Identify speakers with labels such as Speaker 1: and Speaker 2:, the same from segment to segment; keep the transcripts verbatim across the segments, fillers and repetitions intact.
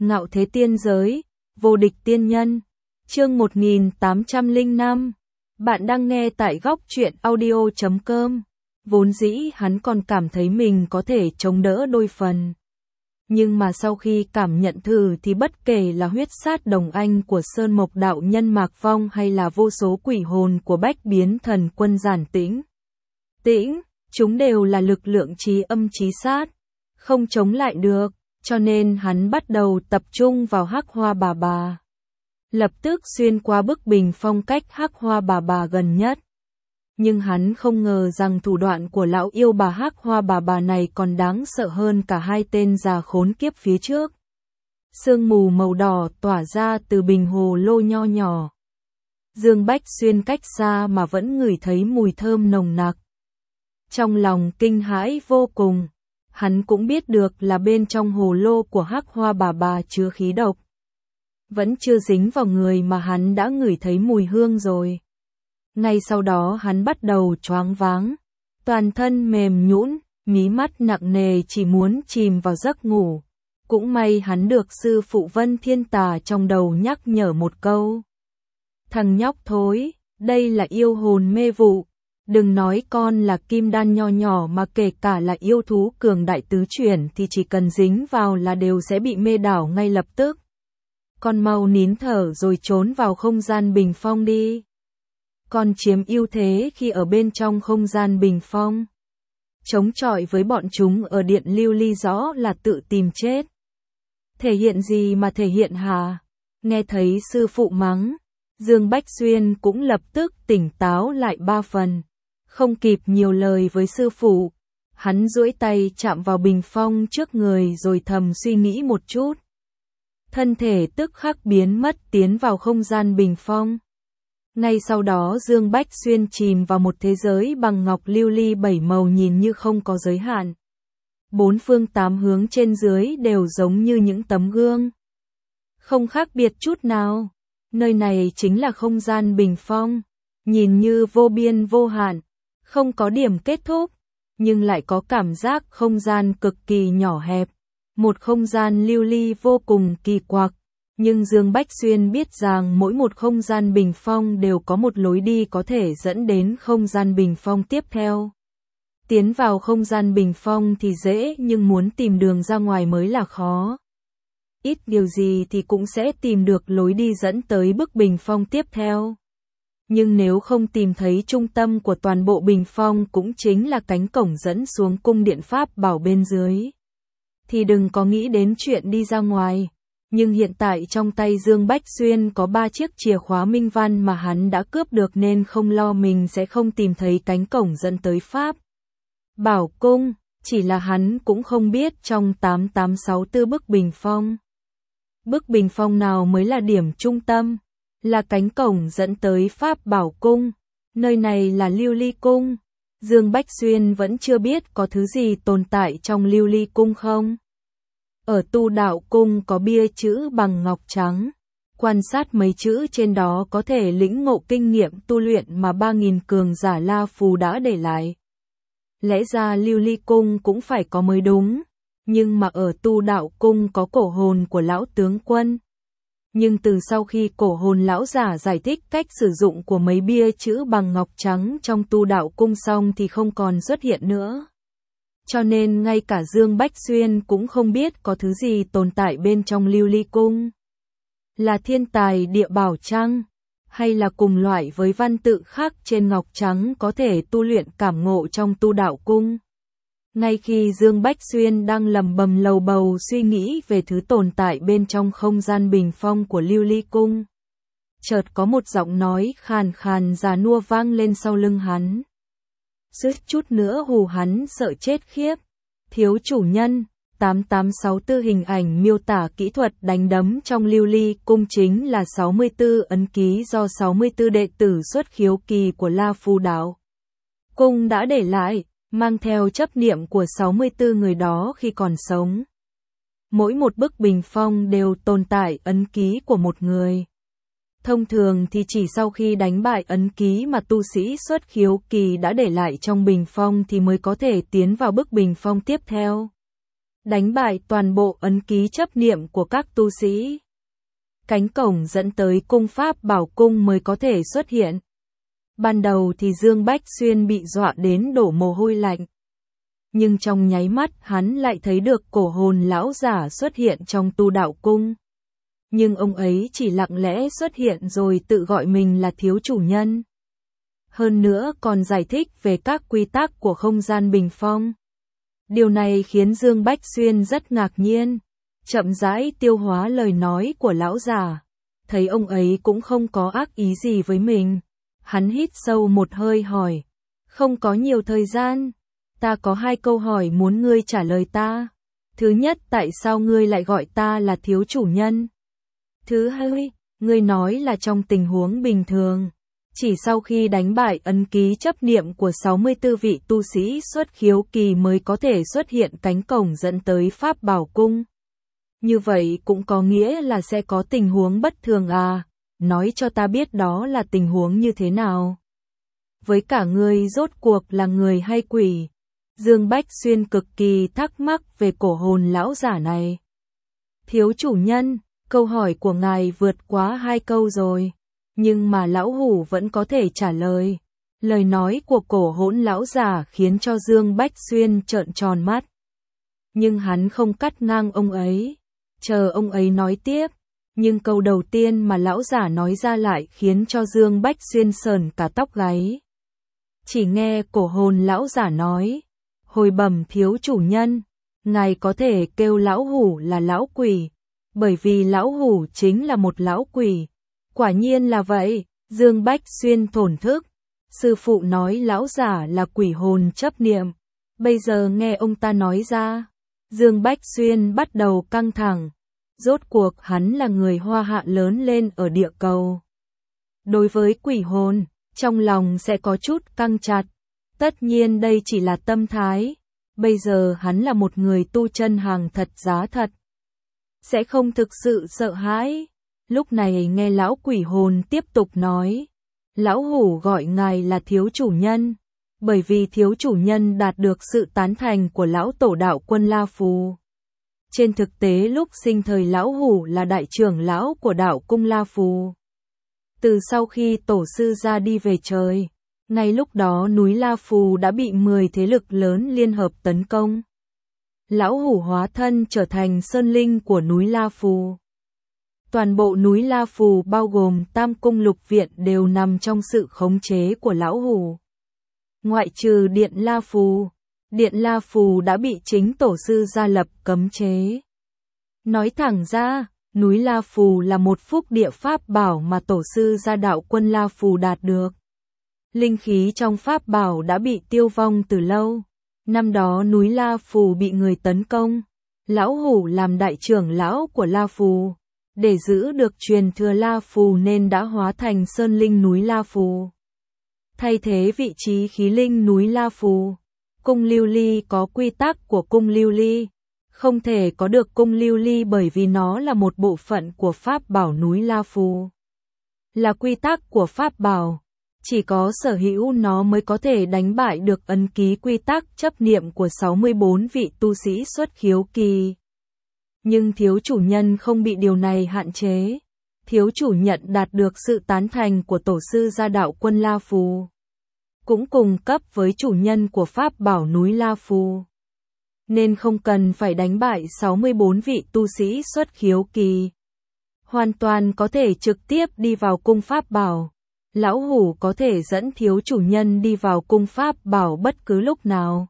Speaker 1: Ngạo thế tiên giới, vô địch tiên nhân. Chương một nghìn tám trăm lẻ năm. Bạn đang nghe tại góc truyện audio chấm com. Vốn dĩ hắn còn cảm thấy mình có thể chống đỡ đôi phần. Nhưng mà sau khi cảm nhận thử thì bất kể là huyết sát đồng anh của Sơn Mộc đạo nhân Mạc Phong hay là vô số quỷ hồn của Bách Biến Thần Quân Giản Tĩnh. Tĩnh, chúng đều là lực lượng chí âm chí sát, không chống lại được, cho nên hắn bắt đầu tập trung vào Hắc Hoa Bà Bà. Lập tức xuyên qua bức bình phong cách Hắc Hoa Bà Bà gần nhất. Nhưng hắn không ngờ rằng thủ đoạn của lão yêu bà Hắc Hoa Bà Bà này còn đáng sợ hơn cả hai tên già khốn kiếp phía trước. Sương mù màu đỏ tỏa ra từ bình hồ lô nho nhỏ. Dương Bách Xuyên cách xa mà vẫn ngửi thấy mùi thơm nồng nặc. Trong lòng kinh hãi vô cùng, hắn cũng biết được là bên trong hồ lô của Hắc Hoa Bà Bà chứa khí độc. Vẫn chưa dính vào người mà hắn đã ngửi thấy mùi hương rồi. Ngay sau đó hắn bắt đầu choáng váng, toàn thân mềm nhũn, mí mắt nặng nề chỉ muốn chìm vào giấc ngủ. Cũng may hắn được sư phụ Vân Thiên Tà trong đầu nhắc nhở một câu. Thằng nhóc thối, đây là yêu hồn mê vụ. Đừng nói con là kim đan nho nhỏ mà kể cả là yêu thú cường đại tứ chuyển thì chỉ cần dính vào là đều sẽ bị mê đảo ngay lập tức. Con mau nín thở rồi trốn vào không gian bình phong đi. Con chiếm ưu thế khi ở bên trong không gian bình phong. Chống chọi với bọn chúng ở điện lưu ly rõ là tự tìm chết. Thể hiện gì mà thể hiện hả? Nghe thấy sư phụ mắng, Dương Bách Xuyên cũng lập tức tỉnh táo lại ba phần. Không kịp nhiều lời với sư phụ, hắn duỗi tay chạm vào bình phong trước người rồi thầm suy nghĩ một chút. Thân thể tức khắc biến mất tiến vào không gian bình phong. Ngay sau đó Dương Bách Xuyên chìm vào một thế giới bằng ngọc lưu ly bảy màu nhìn như không có giới hạn. Bốn phương tám hướng trên dưới đều giống như những tấm gương. Không khác biệt chút nào. Nơi này chính là không gian bình phong. Nhìn như vô biên vô hạn. Không có điểm kết thúc. Nhưng lại có cảm giác không gian cực kỳ nhỏ hẹp. Một không gian lưu ly vô cùng kỳ quặc. Nhưng Dương Bách Xuyên biết rằng mỗi một không gian bình phong đều có một lối đi có thể dẫn đến không gian bình phong tiếp theo. Tiến vào không gian bình phong thì dễ nhưng muốn tìm đường ra ngoài mới là khó. Ít điều gì thì cũng sẽ tìm được lối đi dẫn tới bức bình phong tiếp theo. Nhưng nếu không tìm thấy trung tâm của toàn bộ bình phong cũng chính là cánh cổng dẫn xuống cung điện Pháp Bảo bên dưới, thì đừng có nghĩ đến chuyện đi ra ngoài. Nhưng hiện tại trong tay Dương Bách Xuyên có ba chiếc chìa khóa minh văn mà hắn đã cướp được nên không lo mình sẽ không tìm thấy cánh cổng dẫn tới Pháp Bảo Cung, chỉ là hắn cũng không biết trong tám tám sáu tư bức bình phong. Bức bình phong nào mới là điểm trung tâm, là cánh cổng dẫn tới Pháp Bảo Cung, nơi này là Lưu Ly Cung. Dương Bách Xuyên vẫn chưa biết có thứ gì tồn tại trong Lưu Ly Cung không. Ở tu đạo cung có bia chữ bằng ngọc trắng. Quan sát mấy chữ trên đó có thể lĩnh ngộ kinh nghiệm tu luyện mà ba nghìn cường giả La Phù đã để lại. Lẽ ra Lưu Ly Cung cũng phải có mới đúng. Nhưng mà ở tu đạo cung có cổ hồn của lão tướng quân. Nhưng từ sau khi cổ hồn lão giả giải thích cách sử dụng của mấy bia chữ bằng ngọc trắng trong tu đạo cung xong thì không còn xuất hiện nữa. Cho nên ngay cả Dương Bách Xuyên cũng không biết có thứ gì tồn tại bên trong Lưu Ly Cung. Là thiên tài địa bảo chăng? Hay là cùng loại với văn tự khác trên ngọc trắng có thể tu luyện cảm ngộ trong tu đạo cung? Ngay khi Dương Bách Xuyên đang lầm bầm lầu bầu suy nghĩ về thứ tồn tại bên trong không gian bình phong của Lưu Ly Cung, chợt có một giọng nói khàn khàn già nua vang lên sau lưng hắn. Suýt chút nữa hù hắn sợ chết khiếp. Thiếu chủ nhân, tám tám sáu tư hình ảnh miêu tả kỹ thuật đánh đấm trong Lưu Ly Cung chính là sáu mươi tư ấn ký do sáu mươi tư đệ tử xuất khiếu kỳ của La Phù Đạo Cung đã để lại, mang theo chấp niệm của sáu mươi tư người đó khi còn sống. Mỗi một bức bình phong đều tồn tại ấn ký của một người. Thông thường thì chỉ sau khi đánh bại ấn ký mà tu sĩ xuất khiếu kỳ đã để lại trong bình phong thì mới có thể tiến vào bức bình phong tiếp theo. đánh bại toàn bộ ấn ký chấp niệm của các tu sĩ. Cánh cổng dẫn tới cung Pháp Bảo Cung mới có thể xuất hiện. Ban đầu thì Dương Bách Xuyên bị dọa đến đổ mồ hôi lạnh. Nhưng trong nháy mắt hắn lại thấy được cổ hồn lão giả xuất hiện trong tu đạo cung. Nhưng ông ấy chỉ lặng lẽ xuất hiện rồi tự gọi mình là thiếu chủ nhân. Hơn nữa còn giải thích về các quy tắc của không gian bình phong. Điều này khiến Dương Bách Xuyên rất ngạc nhiên, chậm rãi tiêu hóa lời nói của lão già. Thấy ông ấy cũng không có ác ý gì với mình. Hắn hít sâu một hơi hỏi, không có nhiều thời gian, ta có hai câu hỏi muốn ngươi trả lời ta. Thứ nhất, tại sao ngươi lại gọi ta là thiếu chủ nhân? Thứ hai, ngươi nói là trong tình huống bình thường, chỉ sau khi đánh bại ấn ký chấp niệm của sáu mươi tư vị tu sĩ xuất khiếu kỳ mới có thể xuất hiện cánh cổng dẫn tới Pháp Bảo Cung. Như vậy cũng có nghĩa là sẽ có tình huống bất thường à, nói cho ta biết đó là tình huống như thế nào. Với cả ngươi rốt cuộc là người hay quỷ? Dương Bách Xuyên cực kỳ thắc mắc về cổ hồn lão giả này. Thiếu chủ nhân, câu hỏi của ngài vượt quá hai câu rồi, nhưng mà lão hủ vẫn có thể trả lời. Lời nói của cổ hỗn lão giả khiến cho Dương Bách Xuyên trợn tròn mắt. Nhưng hắn không cắt ngang ông ấy, chờ ông ấy nói tiếp. Nhưng câu đầu tiên mà lão giả nói ra lại khiến cho Dương Bách Xuyên sờn cả tóc gáy. Chỉ nghe cổ hồn lão giả nói, hồi bẩm thiếu chủ nhân, ngài có thể kêu lão hủ là lão quỷ, bởi vì lão hủ chính là một lão quỷ. Quả nhiên là vậy, Dương Bách Xuyên thổn thức. Sư phụ nói lão giả là quỷ hồn chấp niệm, bây giờ nghe ông ta nói ra, Dương Bách Xuyên bắt đầu căng thẳng. Rốt cuộc hắn là người Hoa Hạ lớn lên ở địa cầu. Đối với quỷ hồn, trong lòng sẽ có chút căng chặt. Tất nhiên đây chỉ là tâm thái. Bây giờ hắn là một người tu chân hàng thật giá thật, sẽ không thực sự sợ hãi. Lúc này nghe lão quỷ hồn tiếp tục nói, lão hủ gọi ngài là thiếu chủ nhân, bởi vì thiếu chủ nhân đạt được sự tán thành của lão tổ đạo quân La Phù. Trên thực tế lúc sinh thời lão hủ là đại trưởng lão của đạo cung La Phù. Từ sau khi tổ sư ra đi về trời, ngay lúc đó núi La Phù đã bị mười thế lực lớn liên hợp tấn công. Lão hủ hóa thân trở thành sơn linh của núi La Phù. Toàn bộ núi La Phù bao gồm Tam Cung Lục Viện đều nằm trong sự khống chế của lão hủ. Ngoại trừ Điện La Phù, Điện La Phù đã bị chính tổ sư gia lập cấm chế. Nói thẳng ra, núi La Phù là một phúc địa pháp bảo mà tổ sư gia đạo quân La Phù đạt được. Linh khí trong pháp bảo đã bị tiêu vong từ lâu. Năm đó núi La Phù bị người tấn công, lão hủ làm đại trưởng lão của La Phù, để giữ được truyền thừa La Phù nên đã hóa thành sơn linh núi La Phù. Thay thế vị trí khí linh núi La Phù, cung lưu ly có quy tắc của cung lưu ly, không thể có được cung lưu ly bởi vì nó là một bộ phận của pháp bảo núi La Phù. Là quy tắc của pháp bảo, chỉ có sở hữu nó mới có thể đánh bại được ấn ký quy tắc chấp niệm của sáu mươi bốn vị tu sĩ xuất khiếu kỳ. Nhưng thiếu chủ nhân không bị điều này hạn chế. Thiếu chủ nhận đạt được sự tán thành của tổ sư gia đạo quân La Phù, cũng cùng cấp với chủ nhân của pháp bảo núi La Phù, nên không cần phải đánh bại sáu mươi bốn vị tu sĩ xuất khiếu kỳ. Hoàn toàn có thể trực tiếp đi vào cung pháp bảo. Lão hủ có thể dẫn thiếu chủ nhân đi vào cung pháp bảo bất cứ lúc nào.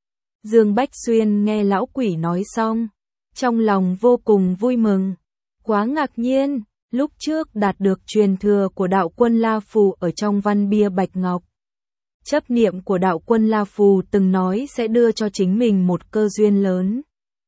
Speaker 1: Dương Bách Xuyên nghe lão quỷ nói xong, trong lòng vô cùng vui mừng, quá ngạc nhiên. Lúc trước đạt được truyền thừa của đạo quân La Phù ở trong văn bia bạch ngọc. Chấp niệm của đạo quân La Phù từng nói sẽ đưa cho chính mình một cơ duyên lớn.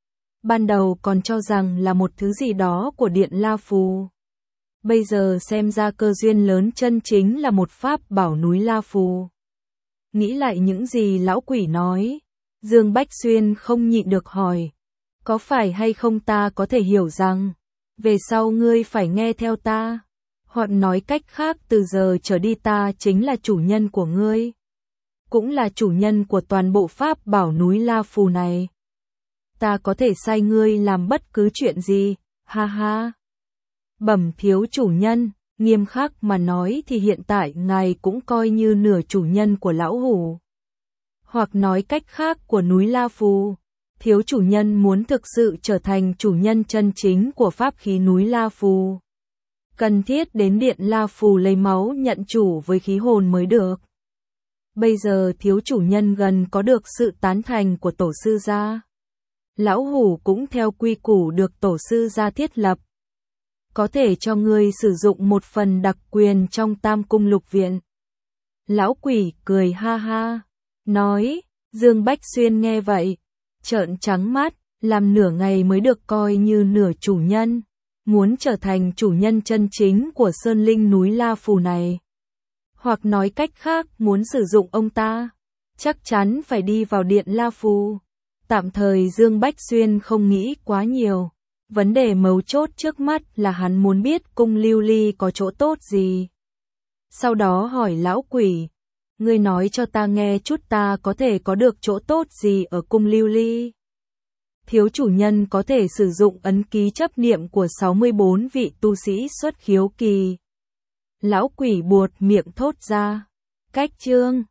Speaker 1: Ban đầu còn cho rằng là một thứ gì đó của điện La Phù. Bây giờ xem ra cơ duyên lớn chân chính là một pháp bảo núi La Phù. Nghĩ lại những gì lão quỷ nói, Dương Bách Xuyên không nhịn được hỏi, có phải hay không ta có thể hiểu rằng về sau ngươi phải nghe theo ta, hoặc nói cách khác từ giờ trở đi ta chính là chủ nhân của ngươi, cũng là chủ nhân của toàn bộ pháp bảo núi La Phù này. ta có thể sai ngươi làm bất cứ chuyện gì, ha ha. Bẩm thiếu chủ nhân, nghiêm khắc mà nói thì hiện tại ngài cũng coi như nửa chủ nhân của lão hủ. Hoặc nói cách khác của núi La Phù. Thiếu chủ nhân muốn thực sự trở thành chủ nhân chân chính của pháp khí núi La Phù. Cần thiết đến điện La Phù lấy máu nhận chủ với khí hồn mới được. Bây giờ thiếu chủ nhân gần có được sự tán thành của tổ sư gia. Lão hủ cũng theo quy củ được tổ sư gia thiết lập. Có thể cho ngươi sử dụng một phần đặc quyền trong Tam Cung Lục Viện. Lão quỷ cười ha ha, nói, Dương Bách Xuyên nghe vậy, trợn trắng mắt, làm nửa ngày mới được coi như nửa chủ nhân, muốn trở thành chủ nhân chân chính của Sơn Linh núi La Phù này. Hoặc nói cách khác muốn sử dụng ông ta, chắc chắn phải đi vào điện La Phù. Tạm thời Dương Bách Xuyên không nghĩ quá nhiều. Vấn đề mấu chốt trước mắt là hắn muốn biết cung lưu ly có chỗ tốt gì. Sau đó hỏi lão quỷ, ngươi nói cho ta nghe chút ta có thể có được chỗ tốt gì ở cung lưu ly. Thiếu chủ nhân có thể sử dụng ấn ký chấp niệm của sáu mươi bốn vị tu sĩ xuất khiếu kỳ. Lão quỷ buột miệng thốt ra, cách chương.